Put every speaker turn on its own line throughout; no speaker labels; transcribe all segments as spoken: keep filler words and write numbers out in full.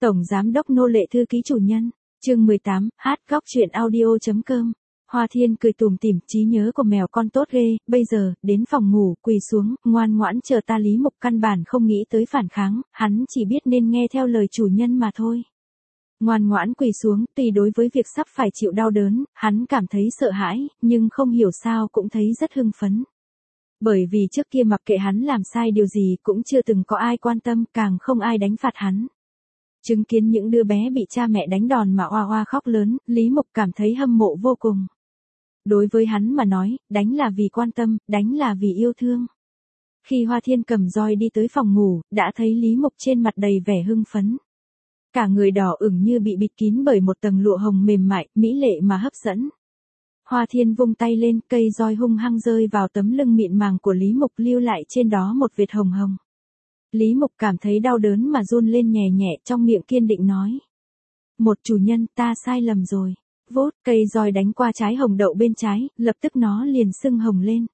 Tổng Giám đốc Nô lệ thư ký chủ nhân, chương mười tám, hát góc chuyện audio.com. Hoa Thiên cười tủm tỉm, trí nhớ của mèo con tốt ghê, bây giờ, đến phòng ngủ, quỳ xuống, ngoan ngoãn chờ ta. Lý Mục căn bản không nghĩ tới phản kháng, hắn chỉ biết nên nghe theo lời chủ nhân mà thôi. Ngoan ngoãn quỳ xuống, tuy đối với việc sắp phải chịu đau đớn, hắn cảm thấy sợ hãi, nhưng không hiểu sao cũng thấy rất hưng phấn. Bởi vì trước kia mặc kệ hắn làm sai điều gì cũng chưa từng có ai quan tâm, càng không ai đánh phạt hắn. Chứng kiến những đứa bé bị cha mẹ đánh đòn mà oa oa khóc lớn, Lý Mục cảm thấy hâm mộ vô cùng. Đối với hắn mà nói, đánh là vì quan tâm, đánh là vì yêu thương. Khi Hoa Thiên cầm roi đi tới phòng ngủ, đã thấy Lý Mục trên mặt đầy vẻ hưng phấn. Cả người đỏ ửng như bị bịt kín bởi một tầng lụa hồng mềm mại, mỹ lệ mà hấp dẫn. Hoa Thiên vung tay lên, cây roi hung hăng rơi vào tấm lưng mịn màng của Lý Mục, lưu lại trên đó một vệt hồng hồng. Lý Mục cảm thấy đau đớn mà run lên nhẹ nhẹ, trong miệng kiên định nói. Một chủ nhân, ta sai lầm rồi. Vốt, cây roi đánh qua trái hồng đậu bên trái, lập tức nó liền sưng hồng lên.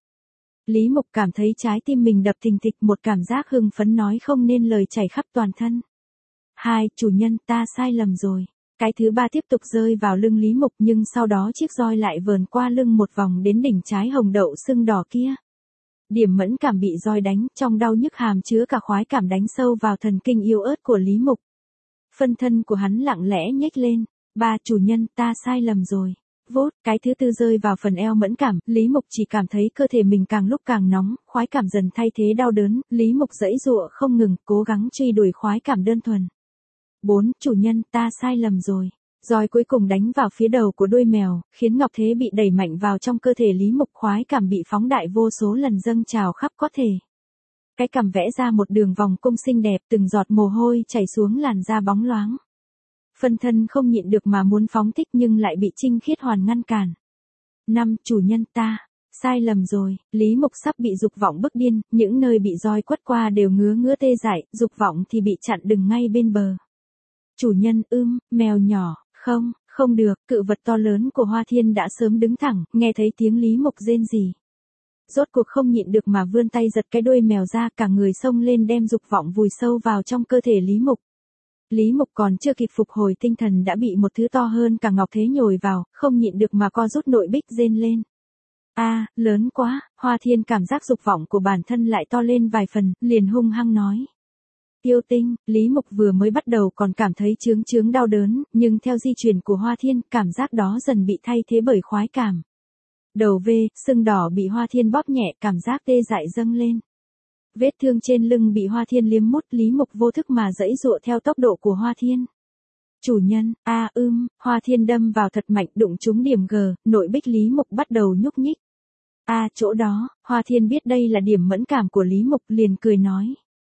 Lý Mục cảm thấy trái tim mình đập thình thịch, một cảm giác hưng phấn nói không nên lời chảy khắp toàn thân. Hai, chủ nhân, ta sai lầm rồi. Cái thứ ba tiếp tục rơi vào lưng Lý Mục, nhưng sau đó chiếc roi lại vờn qua lưng một vòng đến đỉnh trái hồng đậu sưng đỏ kia. Điểm mẫn cảm bị roi đánh, trong đau nhức hàm chứa cả khoái cảm đánh sâu vào thần kinh yếu ớt của Lý Mục. Phân thân của hắn lặng lẽ nhếch lên. Ba, chủ nhân, ta sai lầm rồi. Vốt, cái thứ tư rơi vào phần eo mẫn cảm, Lý Mục chỉ cảm thấy cơ thể mình càng lúc càng nóng, khoái cảm dần thay thế đau đớn, Lý Mục giãy giụa không ngừng, cố gắng truy đuổi khoái cảm đơn thuần. Bốn, chủ nhân, ta sai lầm rồi. Roi cuối cùng đánh vào phía đầu của đuôi mèo, khiến Ngọc Thế bị đẩy mạnh vào trong cơ thể Lý Mục, khoái cảm bị phóng đại vô số lần dâng trào khắp có thể. Cái cằm vẽ ra một đường vòng cung xinh đẹp, từng giọt mồ hôi chảy xuống làn da bóng loáng. Phân thân không nhịn được mà muốn phóng thích nhưng lại bị Trinh Khiết Hoàn ngăn cản. Năm, chủ nhân, ta sai lầm rồi. Lý Mục sắp bị dục vọng bức điên, những nơi bị roi quất qua đều ngứa ngứa tê dại, dục vọng thì bị chặn đứng ngay bên bờ. Chủ nhân, ưm, mèo nhỏ, không, không được, cự vật to lớn của Hoa Thiên đã sớm đứng thẳng, nghe thấy tiếng Lý Mục rên rỉ. Rốt cuộc không nhịn được mà vươn tay giật cái đuôi mèo ra, cả người xông lên đem dục vọng vùi sâu vào trong cơ thể Lý Mục. Lý Mục còn chưa kịp phục hồi tinh thần đã bị một thứ to hơn cả Ngọc Thế nhồi vào, không nhịn được mà co rút nội bích rên lên. A, à, lớn quá. Hoa Thiên cảm giác dục vọng của bản thân lại to lên vài phần, liền hung hăng nói. Tiêu Tinh. Lý Mục vừa mới bắt đầu còn cảm thấy chướng chướng đau đớn, nhưng theo di chuyển của Hoa Thiên, cảm giác đó dần bị thay thế bởi khoái cảm. Đầu V, sưng đỏ bị Hoa Thiên bóp nhẹ, cảm giác tê dại dâng lên. Vết thương trên lưng bị Hoa Thiên liếm mút, Lý Mục vô thức mà giãy giụa theo tốc độ của Hoa Thiên. Chủ nhân, a à, ưm, Hoa Thiên đâm vào thật mạnh, đụng trúng điểm G, nội bích Lý Mục bắt đầu nhúc nhích. A à, chỗ đó, Hoa Thiên biết đây là điểm mẫn cảm của Lý Mục, liền cười nói.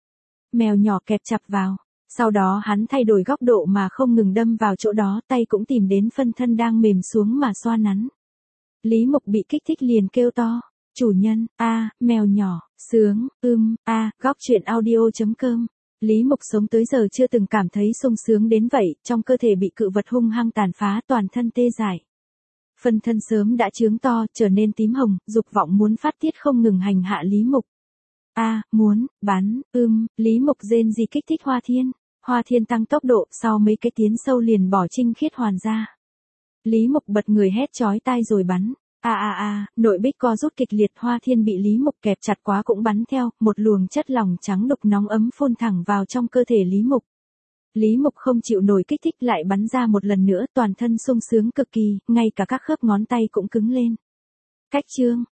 Mèo nhỏ kẹp chặt vào. Sau đó hắn thay đổi góc độ mà không ngừng đâm vào chỗ đó, tay cũng tìm đến phân thân đang mềm xuống mà xoa nắn. Lý Mục bị kích thích liền kêu to. Chủ nhân, a, à, mèo nhỏ, sướng, ưm, a, à, góc chuyện audio.com. Lý Mục sống tới giờ chưa từng cảm thấy sung sướng đến vậy, trong cơ thể bị cự vật hung hăng tàn phá, toàn thân tê dại. Phân thân sớm đã chướng to, trở nên tím hồng, dục vọng muốn phát tiết không ngừng hành hạ Lý Mục. A, à, muốn, bắn, ưm, Lý Mục rên rỉ kích thích Hoa Thiên. Hoa Thiên tăng tốc độ, sau mấy cái tiến sâu liền bỏ Trinh Khiết Hoàn ra. Lý Mục bật người hét chói tai rồi bắn. A a a, nội bích co rút kịch liệt, Hoa Thiên bị Lý Mục kẹp chặt quá cũng bắn theo, một luồng chất lỏng trắng đục nóng ấm phun thẳng vào trong cơ thể Lý Mục. Lý Mục không chịu nổi kích thích lại bắn ra một lần nữa, toàn thân sung sướng cực kỳ, ngay cả các khớp ngón tay cũng cứng lên. Cách chương.